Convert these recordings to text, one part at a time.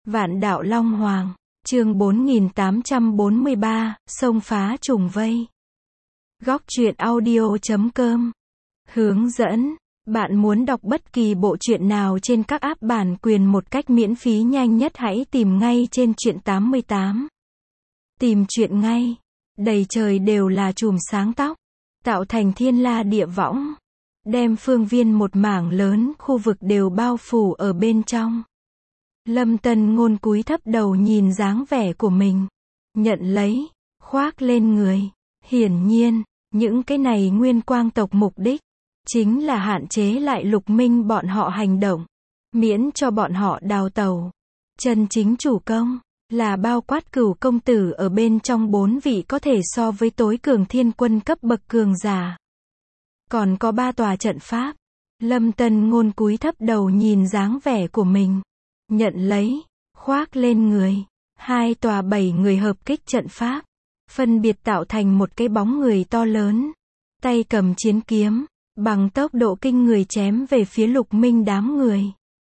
Vạn đạo Long Hoàng, chương 4843, xông phá trùng vây. Góc truyện audio.com. Hướng dẫn, bạn muốn đọc bất kỳ bộ truyện nào trên các app bản quyền một cách miễn phí nhanh nhất hãy tìm ngay trên truyện 88. Tìm truyện ngay. Đầy trời đều là chùm sáng tóc, tạo thành thiên la địa võng, đem phương viên một mảng lớn khu vực đều bao phủ ở bên trong. Lâm Tân Ngôn cúi thấp đầu nhìn dáng vẻ của mình, nhận lấy, khoác lên người. Hiển nhiên, những cái này Nguyên Quang tộc mục đích chính là hạn chế lại Lục Minh bọn họ hành động, miễn cho bọn họ đào tẩu. Chân chính chủ công là bao quát Cửu công tử ở bên trong 4 vị có thể so với tối cường thiên quân cấp bậc cường giả. Còn có 3 tòa trận pháp. Lâm Tân Ngôn cúi thấp đầu nhìn dáng vẻ của mình, nhận lấy, khoác lên người. 2 tòa 7 người hợp kích trận pháp, phân biệt tạo thành một cái bóng người to lớn, tay cầm chiến kiếm, bằng tốc độ kinh người chém về phía Lục Minh đám người.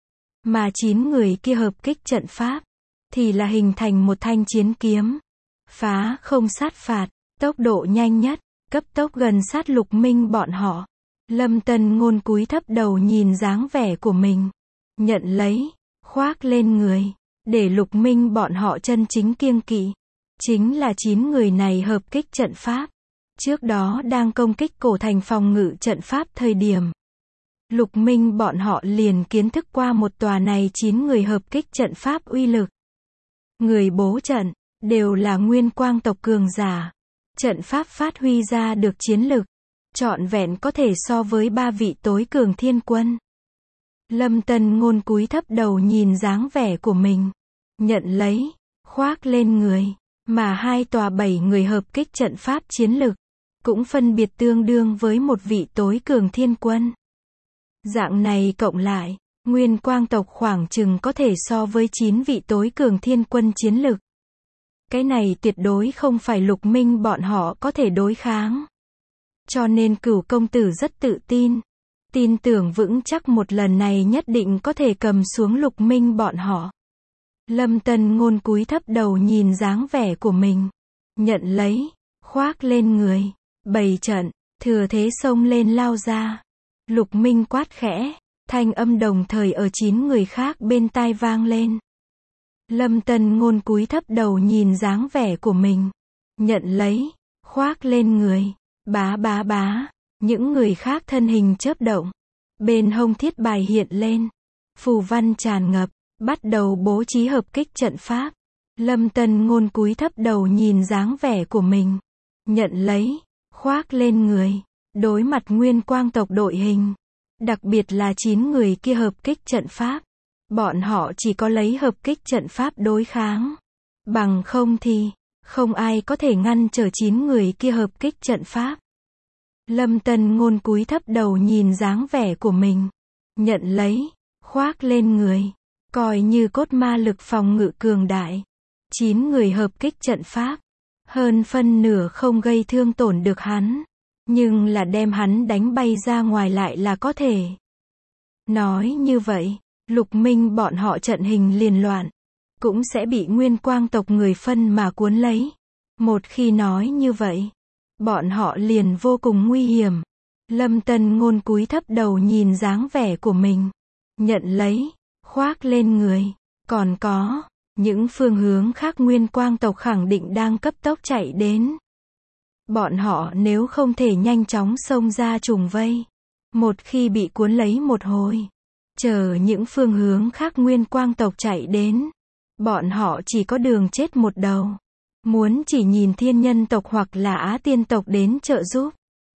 Mà 9 người kia hợp kích trận pháp thì là hình thành một thanh chiến kiếm, phá không sát phạt, tốc độ nhanh nhất, cấp tốc gần sát Lục Minh bọn họ. Lâm Tân Ngôn cúi thấp đầu nhìn dáng vẻ của mình, nhận lấy, khoác lên người, để Lục Minh bọn họ chân chính kiêng kỵ chính là 9 người này hợp kích trận pháp. Trước đó đang công kích cổ thành phòng ngự trận pháp thời điểm, Lục Minh bọn họ liền kiến thức qua một tòa này 9 người hợp kích trận pháp uy lực. Người bố trận đều là Nguyên Quang tộc cường giả, trận pháp phát huy ra được chiến lực trọn vẹn có thể so với 3 vị tối cường thiên quân. Lâm Tân Ngôn cúi thấp đầu nhìn dáng vẻ của mình, nhận lấy, khoác lên người. Mà 2 tòa 7 người hợp kích trận pháp chiến lực cũng phân biệt tương đương với một vị tối cường thiên quân. Dạng này cộng lại, Nguyên Quang tộc khoảng chừng có thể so với 9 vị tối cường thiên quân chiến lực. Cái này tuyệt đối không phải Lục Minh bọn họ có thể đối kháng. Cho nên Cửu công tử rất tự tin, tin tưởng vững chắc một lần này nhất định có thể cầm xuống Lục Minh bọn họ. Lâm Tân Ngôn cúi thấp đầu nhìn dáng vẻ của mình, nhận lấy, khoác lên người. Bày trận, thừa thế xông lên lao ra. Lục Minh quát khẽ, thanh âm đồng thời ở 9 người khác bên tai vang lên. Lâm Tân Ngôn cúi thấp đầu nhìn dáng vẻ của mình, nhận lấy, khoác lên người. Bá bá bá, những người khác thân hình chớp động, bên hông thiết bài hiện lên, phù văn tràn ngập, bắt đầu bố trí hợp kích trận pháp. Lâm Tân Ngôn cúi thấp đầu nhìn dáng vẻ của mình, nhận lấy, khoác lên người. Đối mặt Nguyên Quang tộc đội hình, đặc biệt là 9 người kia hợp kích trận pháp, bọn họ chỉ có lấy hợp kích trận pháp đối kháng, bằng không thì không ai có thể ngăn trở 9 người kia hợp kích trận pháp. Lâm Tân Ngôn cúi thấp đầu nhìn dáng vẻ của mình, nhận lấy, khoác lên người. Coi như cốt ma lực phòng ngự cường đại, 9 người hợp kích trận pháp, hơn phân nửa không gây thương tổn được hắn, nhưng là đem hắn đánh bay ra ngoài lại là có thể. Nói như vậy, Lục Minh bọn họ trận hình liền loạn, cũng sẽ bị Nguyên Quang tộc người phân mà cuốn lấy. Một khi nói như vậy, bọn họ liền vô cùng nguy hiểm. Lâm Tân Ngôn cúi thấp đầu nhìn dáng vẻ của mình, nhận lấy, khoác lên người. Còn có những phương hướng khác Nguyên Quang tộc khẳng định đang cấp tốc chạy đến. Bọn họ nếu không thể nhanh chóng xông ra trùng vây, một khi bị cuốn lấy một hồi, chờ những phương hướng khác Nguyên Quang tộc chạy đến, bọn họ chỉ có đường chết một đầu. Muốn chỉ nhìn thiên nhân tộc hoặc là Á Tiên tộc đến trợ giúp,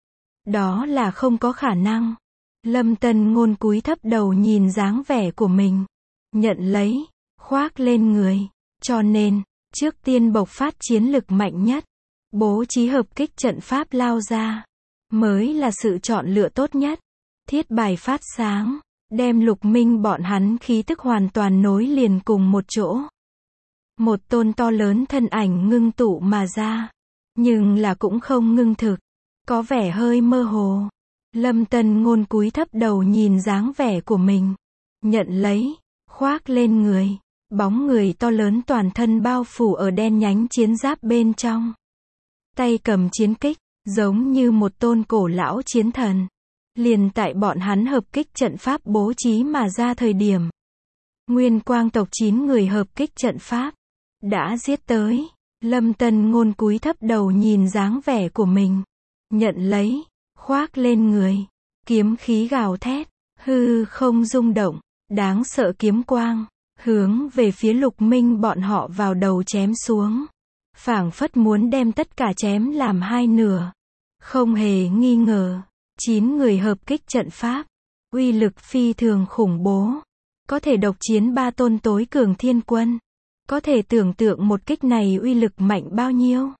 đó là không có khả năng. Lâm Tân Ngôn cúi thấp đầu nhìn dáng vẻ của mình, nhận lấy, khoác lên người. Cho nên, trước tiên bộc phát chiến lực mạnh nhất, bố trí hợp kích trận pháp lao ra, mới là sự chọn lựa tốt nhất. Thiết bài phát sáng, đem Lục Minh bọn hắn khí tức hoàn toàn nối liền cùng một chỗ. Một tôn to lớn thân ảnh ngưng tụ mà ra, nhưng là cũng không ngưng thực, có vẻ hơi mơ hồ. Lâm Tân Ngôn cúi thấp đầu nhìn dáng vẻ của mình, nhận lấy, khoác lên người. Bóng người to lớn toàn thân bao phủ ở đen nhánh chiến giáp bên trong. Tay cầm chiến kích, giống như một tôn cổ lão chiến thần. Liền tại bọn hắn hợp kích trận pháp bố trí mà ra thời điểm. Nguyên Quang tộc 9 người hợp kích trận pháp. Đã giết tới. Lâm Tân Ngôn cúi thấp đầu nhìn dáng vẻ của mình. Nhận lấy. Khoác lên người. Kiếm khí gào thét. Hư không rung động. Đáng sợ kiếm quang. Hướng về phía Lục Minh bọn họ vào đầu chém xuống. Phảng phất muốn đem tất cả chém làm hai nửa. Không hề nghi ngờ. 9 người hợp kích trận pháp. Uy lực phi thường khủng bố. Có thể độc chiến 3 tôn tối cường thiên quân. Có thể tưởng tượng một kích này uy lực mạnh bao nhiêu.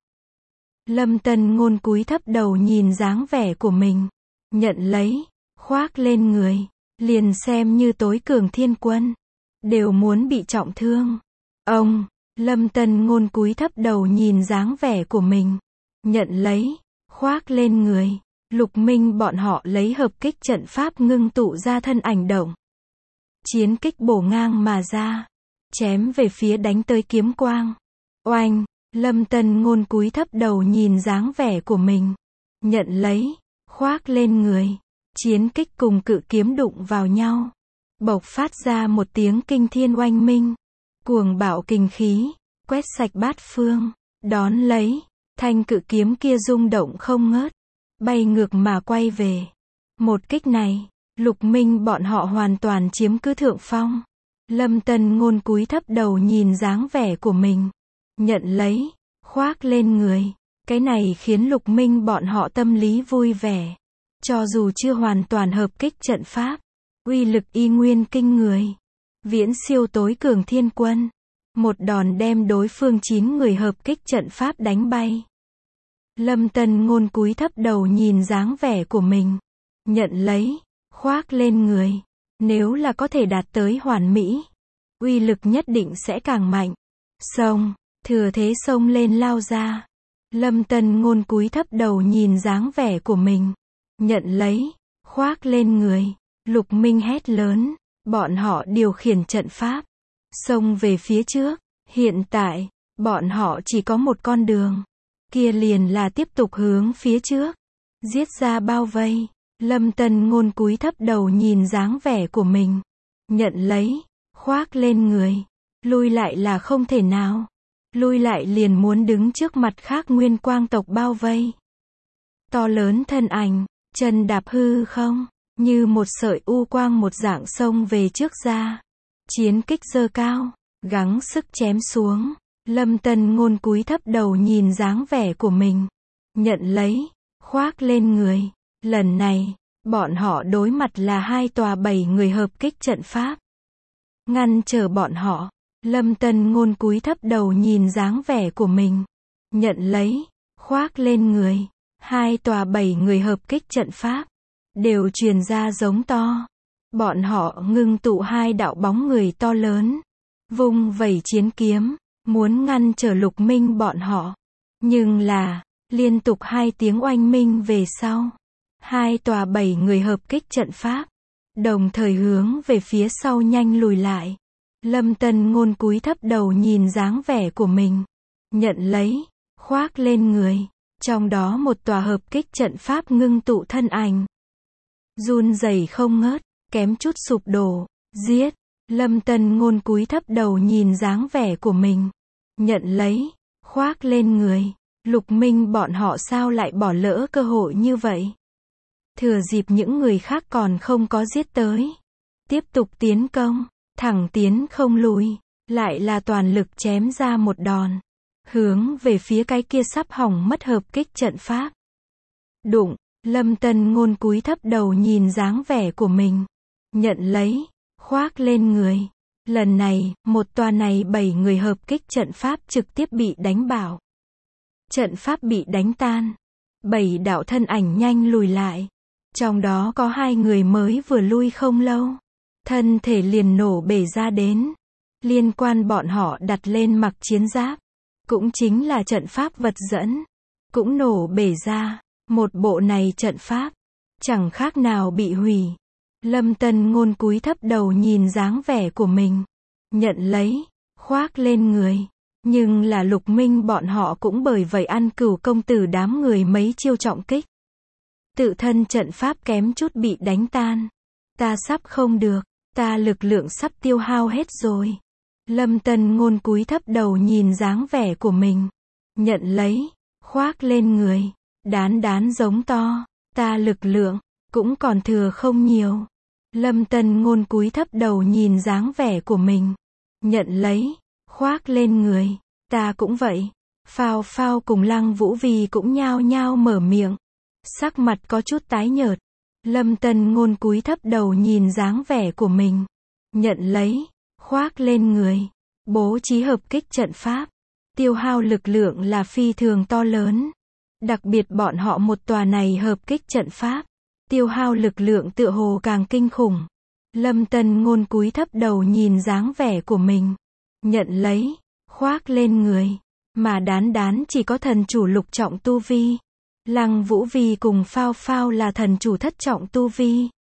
Lâm Tân Ngôn cúi thấp đầu nhìn dáng vẻ của mình. Nhận lấy. Khoác lên người. Liền xem như tối cường thiên quân. Đều muốn bị trọng thương. Ông. Lâm Tân Ngôn cúi thấp đầu nhìn dáng vẻ của mình. Nhận lấy. Khoác lên người. Lục Minh bọn họ lấy hợp kích trận pháp ngưng tụ ra thân ảnh động. Chiến kích bổ ngang mà ra. Chém về phía đánh tới kiếm quang. Oanh. Lâm Tân Ngôn cúi thấp đầu nhìn dáng vẻ của mình. Nhận lấy. Khoác lên người. Chiến kích cùng cự kiếm đụng vào nhau. Bộc phát ra một tiếng kinh thiên oanh minh. Cuồng bạo kinh khí. Quét sạch bát phương. Đón lấy. Thanh cự kiếm kia rung động không ngớt. Bay ngược mà quay về. Một kích này. Lục Minh bọn họ hoàn toàn chiếm cứ thượng phong. Lâm Tân Ngôn cúi thấp đầu nhìn dáng vẻ của mình. Nhận lấy. Khoác lên người. Cái này khiến Lục Minh bọn họ tâm lý vui vẻ. Cho dù chưa hoàn toàn hợp kích trận pháp. Uy lực y nguyên kinh người. Viễn siêu tối cường thiên quân. Một đòn đem đối phương 9 người hợp kích trận pháp đánh bay. Lâm Tân Ngôn cúi thấp đầu nhìn dáng vẻ của mình. Nhận lấy. Khoác lên người. Nếu là có thể đạt tới hoàn mỹ. Uy lực nhất định sẽ càng mạnh. Xông. Thừa thế xông lên lao ra. Lâm Tân Ngôn cúi thấp đầu nhìn dáng vẻ của mình. Nhận lấy. Khoác lên người. Lục Minh hét lớn. Bọn họ điều khiển trận pháp. Xông về phía trước. Hiện tại. Bọn họ chỉ có một con đường. Kia liền là tiếp tục hướng phía trước. Giết ra bao vây. Lâm Tân Ngôn cúi thấp đầu nhìn dáng vẻ của mình. Nhận lấy. Khoác lên người. Lui lại là không thể nào. Lui lại liền muốn đứng trước mặt khác Nguyên Quang tộc bao vây. To lớn thân ảnh. Chân đạp hư không. Như một sợi u quang một dạng xông về trước ra. Chiến kích giơ cao. Gắng sức chém xuống. Lâm Tân Ngôn cúi thấp đầu nhìn dáng vẻ của mình. Nhận lấy. Khoác lên người. Lần này, bọn họ đối mặt là 2 tòa 7 người hợp kích trận pháp. Ngăn trở bọn họ. Lâm Tân Ngôn cúi thấp đầu nhìn dáng vẻ của mình. Nhận lấy. Khoác lên người. 2 tòa 7 người hợp kích trận pháp. Đều truyền ra giống to. Bọn họ ngưng tụ 2 đạo bóng người to lớn. Vung vẩy chiến kiếm. Muốn ngăn trở Lục Minh bọn họ. Nhưng là, liên tục 2 tiếng oanh minh về sau. 2 tòa 7 người hợp kích trận pháp. Đồng thời hướng về phía sau nhanh lùi lại. Lâm Tân Ngôn cúi thấp đầu nhìn dáng vẻ của mình. Nhận lấy. Khoác lên người. Trong đó một tòa hợp kích trận pháp ngưng tụ thân ảnh. Run rẩy không ngớt. Kém chút sụp đổ. Giết. Lâm Tân Ngôn cúi thấp đầu nhìn dáng vẻ của mình. Nhận lấy. Khoác lên người. Lục Minh bọn họ sao lại bỏ lỡ cơ hội như vậy? Thừa dịp những người khác còn không có giết tới. Tiếp tục tiến công. Thẳng tiến không lùi. Lại là toàn lực chém ra một đòn. Hướng về phía cái kia sắp hỏng mất hợp kích trận pháp. Đụng. Lâm Tân Ngôn cúi thấp đầu nhìn dáng vẻ của mình. Nhận lấy. Khoác lên người. Lần này, một tòa này 7 người hợp kích trận pháp trực tiếp bị đánh bảo. Trận pháp bị đánh tan. 7 đạo thân ảnh nhanh lùi lại. Trong đó có 2 người mới vừa lui không lâu. Thân thể liền nổ bể ra đến. Liên quan bọn họ đặt lên mặc chiến giáp. Cũng chính là trận pháp vật dẫn. Cũng nổ bể ra. Một bộ này trận pháp. Chẳng khác nào bị hủy. Lâm Tân Ngôn cúi thấp đầu nhìn dáng vẻ của mình. Nhận lấy. khoác lên người. Nhưng là Lục Minh bọn họ cũng bởi vậy ăn Cửu công tử đám người mấy chiêu trọng kích. Tự thân trận pháp kém chút bị đánh tan. Ta sắp không được, ta lực lượng sắp tiêu hao hết rồi. Lâm Tân Ngôn cúi thấp đầu nhìn dáng vẻ của mình. Nhận lấy, khoác lên người. Đán đán giống to, ta lực lượng, cũng còn thừa không nhiều. Lâm Tân Ngôn cúi thấp đầu nhìn dáng vẻ của mình. Nhận lấy, khoác lên người. Ta cũng vậy. Phao Phao cùng Lăng Vũ Vi cũng nhao nhao mở miệng. Sắc mặt có chút tái nhợt. Lâm Tân Ngôn cúi thấp đầu nhìn dáng vẻ của mình. Nhận lấy, khoác lên người. Bố trí hợp kích trận pháp. Tiêu hao lực lượng là phi thường to lớn. Đặc biệt bọn họ một tòa này hợp kích trận pháp. Tiêu hao lực lượng tựa hồ càng kinh khủng. Lâm Tân Ngôn cúi thấp đầu nhìn dáng vẻ của mình. Nhận lấy, khoác lên người. Mà đán đán chỉ có thần chủ lục trọng tu vi. Lăng Vũ Vi cùng Phao Phao là thần chủ thất trọng tu vi.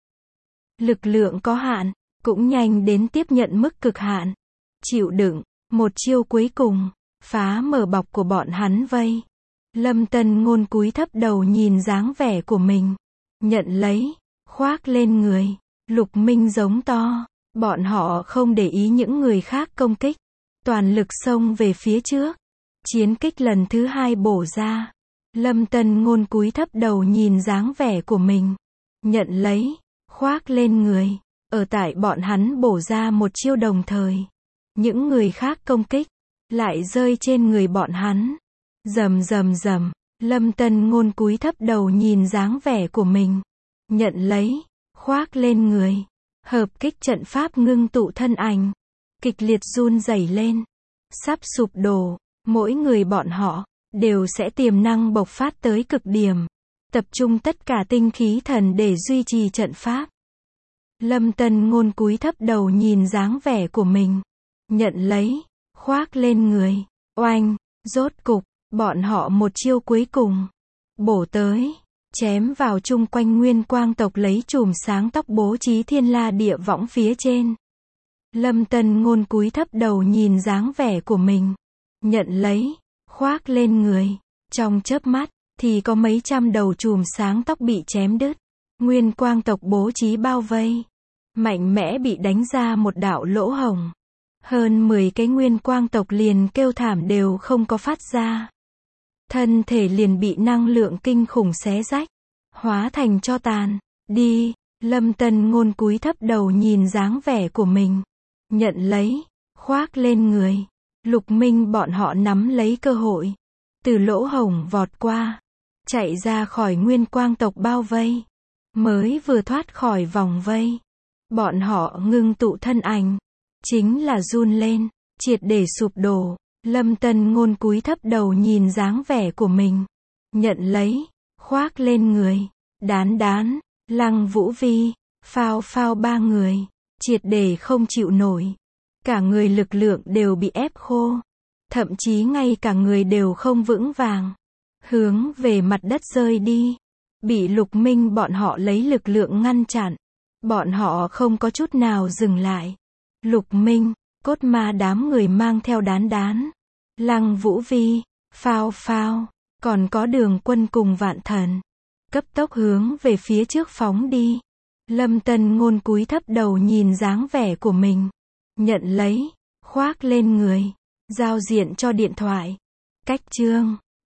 Lực lượng có hạn, cũng nhanh đến tiếp nhận mức cực hạn. Chịu đựng, một chiêu cuối cùng, phá mở bọc của bọn hắn vây. Lâm Tân Ngôn cúi thấp đầu nhìn dáng vẻ của mình. Nhận lấy, khoác lên người. Lục Minh giống to. Bọn họ không để ý những người khác công kích. Toàn lực xông về phía trước. Chiến kích lần thứ 2 bổ ra. Lâm Tân Ngôn cúi thấp đầu nhìn dáng vẻ của mình. Nhận lấy, khoác lên người. Ở tại bọn hắn bổ ra một chiêu đồng thời. Những người khác công kích, lại rơi trên người bọn hắn. Rầm rầm rầm. Lâm Tân Ngôn cúi thấp đầu nhìn dáng vẻ của mình. Nhận lấy, khoác lên người. Hợp kích trận pháp ngưng tụ thân ảnh. Kịch liệt run rẩy lên. Sắp sụp đổ. Mỗi người bọn họ đều sẽ tiềm năng bộc phát tới cực điểm. Tập trung tất cả tinh khí thần để duy trì trận pháp. Lâm Tân Ngôn cúi thấp đầu nhìn dáng vẻ của mình. Nhận lấy, khoác lên người. Oanh, rốt cục, bọn họ một chiêu cuối cùng. Bổ tới, chém vào chung quanh Nguyên Quang tộc lấy chùm sáng tóc bố trí thiên la địa võng phía trên. Lâm Tân Ngôn cúi thấp đầu nhìn dáng vẻ của mình. Nhận lấy, khoác lên người. Trong chớp mắt, thì có mấy trăm đầu chùm sáng tóc bị chém đứt. Nguyên Quang tộc bố trí bao vây. Mạnh mẽ bị đánh ra một đạo lỗ hổng. Hơn 10 cái Nguyên Quang tộc liền kêu thảm đều không có phát ra. Thân thể liền bị năng lượng kinh khủng xé rách. Hóa thành tro tàn. Đi, Lâm Tân Ngôn cúi thấp đầu nhìn dáng vẻ của mình. Nhận lấy, khoác lên người. Lục Minh bọn họ nắm lấy cơ hội. Từ lỗ hổng vọt qua. Chạy ra khỏi Nguyên Quang tộc bao vây. Mới vừa thoát khỏi vòng vây. Bọn họ ngưng tụ thân ảnh. Chính là run lên. Triệt để sụp đổ. Lâm Tân Ngôn cúi thấp đầu nhìn dáng vẻ của mình. Nhận lấy, khoác lên người. Đán đán, Lăng Vũ Vi, Phao Phao ba người. Triệt để không chịu nổi. Cả người lực lượng đều bị ép khô. Thậm chí ngay cả người đều không vững vàng. Hướng về mặt đất rơi đi. Bị Lục Minh bọn họ lấy lực lượng ngăn chặn. Bọn họ không có chút nào dừng lại. Lục Minh, Cốt Ma đám người mang theo đán đán. Lăng Vũ Vi, Phao Phao, còn có Đường Quân cùng Vạn Thần. Cấp tốc hướng về phía trước phóng đi. Lâm Tân Ngôn cúi thấp đầu nhìn dáng vẻ của mình. Nhận lấy, khoác lên người. Giao diện cho điện thoại. Cách chương